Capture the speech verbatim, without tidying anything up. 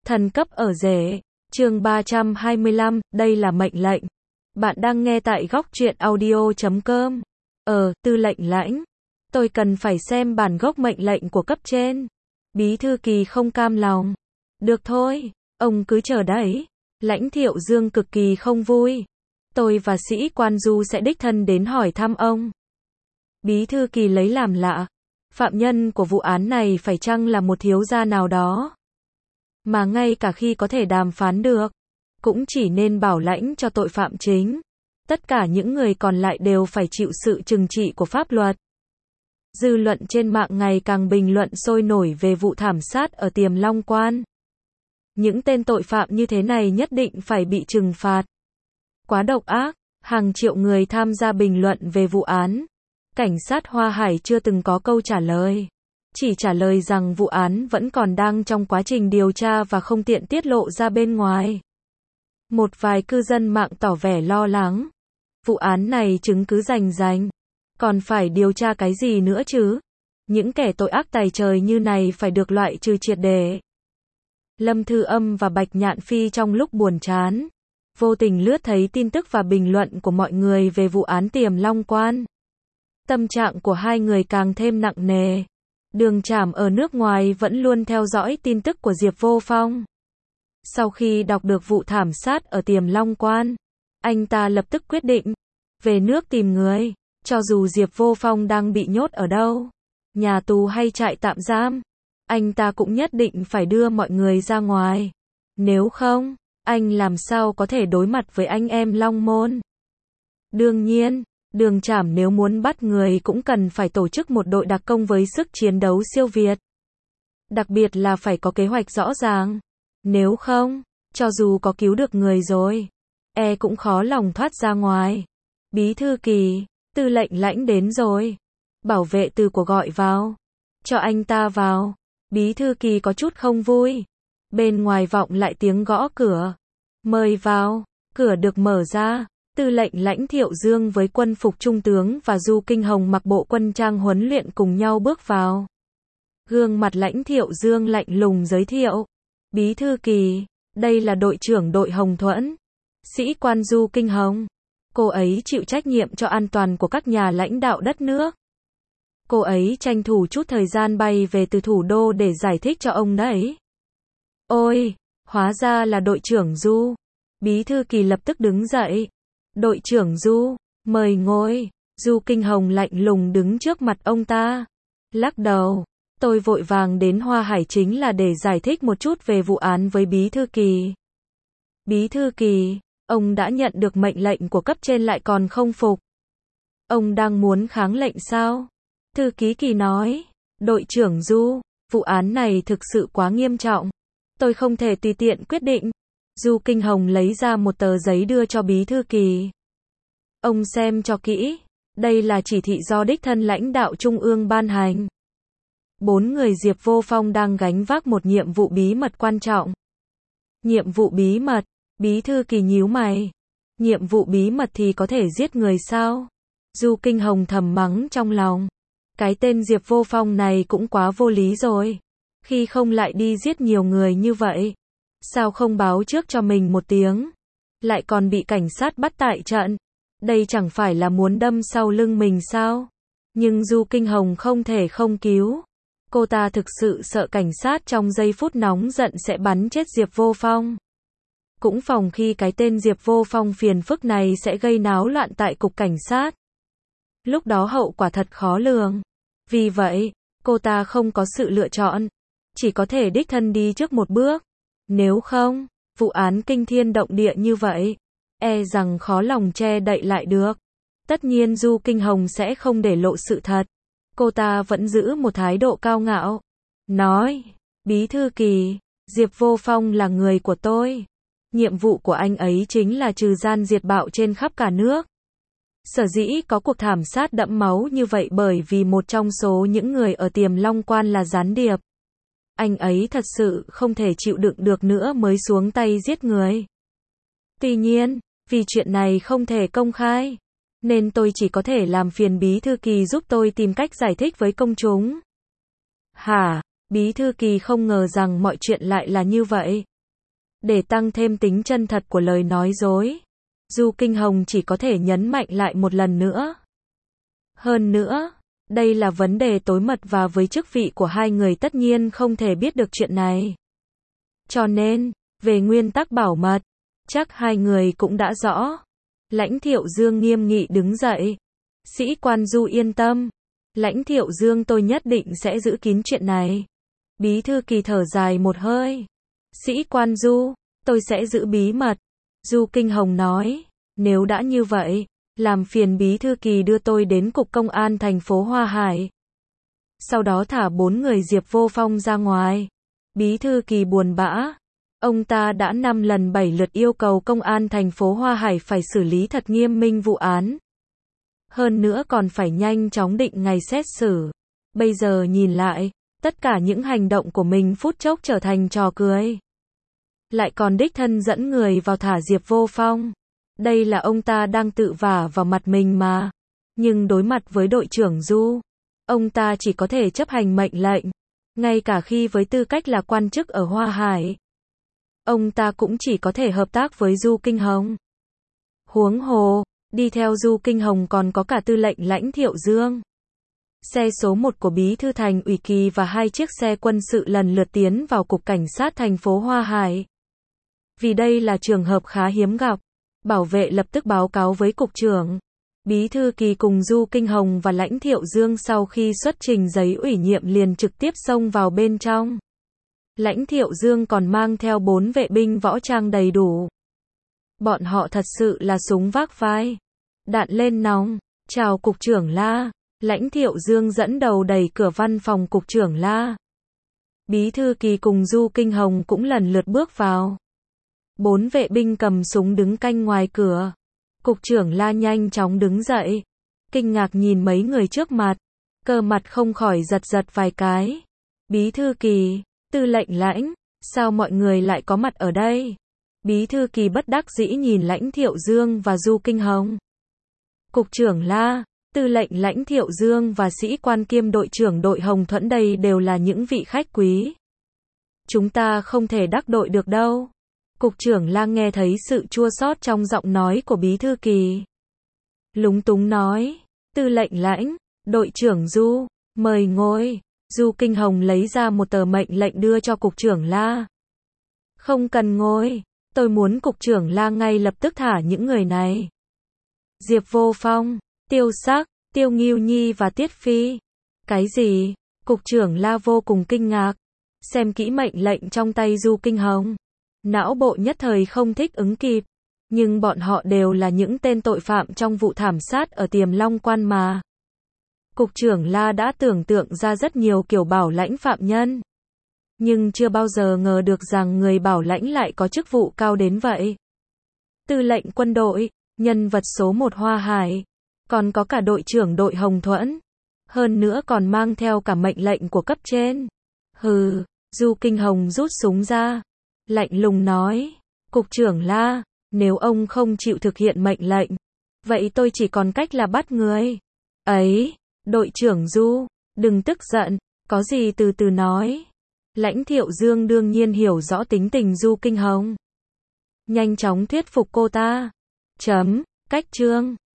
Thần cấp ở rể. Chương ba trăm hai mươi lăm, đây là mệnh lệnh. Bạn đang nghe tại góc truyện audio chấm com. Ờ, tư lệnh lãnh. Tôi cần phải xem bản gốc mệnh lệnh của cấp trên. Bí thư Kỳ không cam lòng. Được thôi, ông cứ chờ đấy. Lãnh Thiệu Dương cực kỳ không vui. Tôi và sĩ quan Du sẽ đích thân đến hỏi thăm ông. Bí thư Kỳ lấy làm lạ. Phạm nhân của vụ án này phải chăng là một thiếu gia nào đó? Mà ngay cả khi có thể đàm phán được, cũng chỉ nên bảo lãnh cho tội phạm chính. Tất cả những người còn lại đều phải chịu sự trừng trị của pháp luật. Dư luận trên mạng ngày càng bình luận sôi nổi về vụ thảm sát ở Tiềm Long Quan. Những tên tội phạm như thế này nhất định phải bị trừng phạt. Quá độc ác, hàng triệu người tham gia bình luận về vụ án. Cảnh sát Hoa Hải chưa từng có câu trả lời. Chỉ trả lời rằng vụ án vẫn còn đang trong quá trình điều tra và không tiện tiết lộ ra bên ngoài. Một vài cư dân mạng tỏ vẻ lo lắng. Vụ án này chứng cứ rành rành. Còn phải điều tra cái gì nữa chứ? Những kẻ tội ác tày trời như này phải được loại trừ triệt để. Lâm Thư Âm và Bạch Nhạn Phi trong lúc buồn chán, vô tình lướt thấy tin tức và bình luận của mọi người về vụ án Tiềm Long Quan. Tâm trạng của hai người càng thêm nặng nề. Đường Trảm ở nước ngoài vẫn luôn theo dõi tin tức của Diệp Vô Phong. Sau khi đọc được vụ thảm sát ở Tiềm Long Quan, anh ta lập tức quyết định về nước tìm người. Cho dù Diệp Vô Phong đang bị nhốt ở đâu, nhà tù hay trại tạm giam, anh ta cũng nhất định phải đưa mọi người ra ngoài. Nếu không, anh làm sao có thể đối mặt với anh em Long Môn? Đương nhiên, Đường Trảm nếu muốn bắt người cũng cần phải tổ chức một đội đặc công với sức chiến đấu siêu việt. Đặc biệt là phải có kế hoạch rõ ràng. Nếu không, cho dù có cứu được người rồi, e cũng khó lòng thoát ra ngoài. Bí thư Kỳ, tư lệnh lãnh đến rồi. Bảo vệ từ của gọi vào. Cho anh ta vào. Bí thư Kỳ có chút không vui. Bên ngoài vọng lại tiếng gõ cửa. Mời vào. Cửa được mở ra. Tư lệnh Lãnh Thiệu Dương với quân phục trung tướng và Du Kinh Hồng mặc bộ quân trang huấn luyện cùng nhau bước vào. Gương mặt Lãnh Thiệu Dương lạnh lùng giới thiệu. Bí thư Kỳ, đây là đội trưởng đội Hồng Thuẫn. Sĩ quan Du Kinh Hồng. Cô ấy chịu trách nhiệm cho an toàn của các nhà lãnh đạo đất nước. Cô ấy tranh thủ chút thời gian bay về từ thủ đô để giải thích cho ông đấy. Ôi, hóa ra là đội trưởng Du. Bí thư Kỳ lập tức đứng dậy. Đội trưởng Du, mời ngồi. Du Kinh Hồng lạnh lùng đứng trước mặt ông ta. Lắc đầu, tôi vội vàng đến Hoa Hải chính là để giải thích một chút về vụ án với Bí thư Kỳ. Bí thư Kỳ, ông đã nhận được mệnh lệnh của cấp trên lại còn không phục. Ông đang muốn kháng lệnh sao? Thư ký Kỳ nói, đội trưởng Du, vụ án này thực sự quá nghiêm trọng. Tôi không thể tùy tiện quyết định. Du Kinh Hồng lấy ra một tờ giấy đưa cho Bí thư Kỳ. Ông xem cho kỹ. Đây là chỉ thị do đích thân lãnh đạo trung ương ban hành. Bốn người Diệp Vô Phong đang gánh vác một nhiệm vụ bí mật quan trọng. Nhiệm vụ bí mật? Bí thư Kỳ nhíu mày. Nhiệm vụ bí mật thì có thể giết người sao? Du Kinh Hồng thầm mắng trong lòng. Cái tên Diệp Vô Phong này cũng quá vô lý rồi. Khi không lại đi giết nhiều người như vậy. Sao không báo trước cho mình một tiếng? Lại còn bị cảnh sát bắt tại trận. Đây chẳng phải là muốn đâm sau lưng mình sao? Nhưng Du Kinh Hồng không thể không cứu. Cô ta thực sự sợ cảnh sát trong giây phút nóng giận sẽ bắn chết Diệp Vô Phong. Cũng phòng khi cái tên Diệp Vô Phong phiền phức này sẽ gây náo loạn tại cục cảnh sát. Lúc đó hậu quả thật khó lường. Vì vậy, cô ta không có sự lựa chọn. Chỉ có thể đích thân đi trước một bước. Nếu không, vụ án kinh thiên động địa như vậy, e rằng khó lòng che đậy lại được. Tất nhiên Du Kinh Hồng sẽ không để lộ sự thật. Cô ta vẫn giữ một thái độ cao ngạo. Nói, Bí thư Kỳ, Diệp Vô Phong là người của tôi. Nhiệm vụ của anh ấy chính là trừ gian diệt bạo trên khắp cả nước. Sở dĩ có cuộc thảm sát đẫm máu như vậy bởi vì một trong số những người ở Tiềm Long Quan là gián điệp. Anh ấy thật sự không thể chịu đựng được nữa mới xuống tay giết người. Tuy nhiên, vì chuyện này không thể công khai, nên tôi chỉ có thể làm phiền Bí thư Kỳ giúp tôi tìm cách giải thích với công chúng. Hả? Bí thư Kỳ không ngờ rằng mọi chuyện lại là như vậy. Để tăng thêm tính chân thật của lời nói dối, Du Kinh Hồng chỉ có thể nhấn mạnh lại một lần nữa. Hơn nữa, đây là vấn đề tối mật và với chức vị của hai người tất nhiên không thể biết được chuyện này. Cho nên, về nguyên tắc bảo mật, chắc hai người cũng đã rõ. Lãnh Thiệu Dương nghiêm nghị đứng dậy. Sĩ quan Du yên tâm. Lãnh Thiệu Dương tôi nhất định sẽ giữ kín chuyện này. Bí thư Kỳ thở dài một hơi. Sĩ quan Du, tôi sẽ giữ bí mật. Du Kinh Hồng nói, nếu đã như vậy, làm phiền Bí thư Kỳ đưa tôi đến Cục Công an thành phố Hoa Hải. Sau đó thả bốn người Diệp Vô Phong ra ngoài. Bí thư Kỳ buồn bã. Ông ta đã năm lần bảy lượt yêu cầu Công an thành phố Hoa Hải phải xử lý thật nghiêm minh vụ án. Hơn nữa còn phải nhanh chóng định ngày xét xử. Bây giờ nhìn lại, tất cả những hành động của mình phút chốc trở thành trò cười. Lại còn đích thân dẫn người vào thả Diệp Vô Phong. Đây là ông ta đang tự vả vào mặt mình mà. Nhưng đối mặt với đội trưởng Du, ông ta chỉ có thể chấp hành mệnh lệnh. Ngay cả khi với tư cách là quan chức ở Hoa Hải, ông ta cũng chỉ có thể hợp tác với Du Kinh Hồng. Huống hồ, đi theo Du Kinh Hồng còn có cả tư lệnh Lãnh Thiệu Dương. Xe số một của Bí thư Thành ủy Kỳ và hai chiếc xe quân sự lần lượt tiến vào Cục Cảnh sát thành phố Hoa Hải. Vì đây là trường hợp khá hiếm gặp, bảo vệ lập tức báo cáo với cục trưởng. Bí thư Kỳ cùng Du Kinh Hồng và Lãnh Thiệu Dương sau khi xuất trình giấy ủy nhiệm liền trực tiếp xông vào bên trong. Lãnh Thiệu Dương còn mang theo bốn vệ binh võ trang đầy đủ. Bọn họ thật sự là súng vác vai, đạn lên nòng. Chào cục trưởng La. Lãnh Thiệu Dương dẫn đầu đẩy cửa văn phòng cục trưởng La. Bí thư Kỳ cùng Du Kinh Hồng cũng lần lượt bước vào. Bốn vệ binh cầm súng đứng canh ngoài cửa. Cục trưởng La nhanh chóng đứng dậy, kinh ngạc nhìn mấy người trước mặt, cơ mặt không khỏi giật giật vài cái. Bí thư Kỳ, tư lệnh Lãnh, sao mọi người lại có mặt ở đây? Bí thư Kỳ bất đắc dĩ nhìn Lãnh Thiệu Dương và Du Kinh Hồng. Cục trưởng La, tư lệnh Lãnh Thiệu Dương và sĩ quan kiêm đội trưởng đội Hồng Thuẫn đây đều là những vị khách quý. Chúng ta không thể đắc đội được đâu. Cục trưởng La nghe thấy sự chua xót trong giọng nói của Bí thư Kỳ. Lúng túng nói, tư lệnh Lãnh, đội trưởng Du, mời ngồi. Du Kinh Hồng lấy ra một tờ mệnh lệnh đưa cho cục trưởng La. Không cần ngồi, tôi muốn cục trưởng La ngay lập tức thả những người này. Diệp Vô Phong, Tiêu Sắc, Tiêu Ngưu Nhi và Tiết Phi. Cái gì? Cục trưởng La vô cùng kinh ngạc. Xem kỹ mệnh lệnh trong tay Du Kinh Hồng. Não bộ nhất thời không thích ứng kịp. Nhưng bọn họ đều là những tên tội phạm trong vụ thảm sát ở Tiềm Long Quan mà. Cục trưởng La đã tưởng tượng ra rất nhiều kiểu bảo lãnh phạm nhân. Nhưng chưa bao giờ ngờ được rằng người bảo lãnh lại có chức vụ cao đến vậy. Tư lệnh quân đội, nhân vật số một Hoa Hải, còn có cả đội trưởng đội Hồng Thuẫn. Hơn nữa còn mang theo cả mệnh lệnh của cấp trên. Hừ, Du Kinh Hồng rút súng ra. Lạnh lùng nói, cục trưởng La, nếu ông không chịu thực hiện mệnh lệnh, vậy tôi chỉ còn cách là bắt người. Ấy, đội trưởng Du, đừng tức giận, có gì từ từ nói. Lãnh Thiệu Dương đương nhiên hiểu rõ tính tình Du Kinh Hồng. Nhanh chóng thuyết phục cô ta. Chấm, cách chương.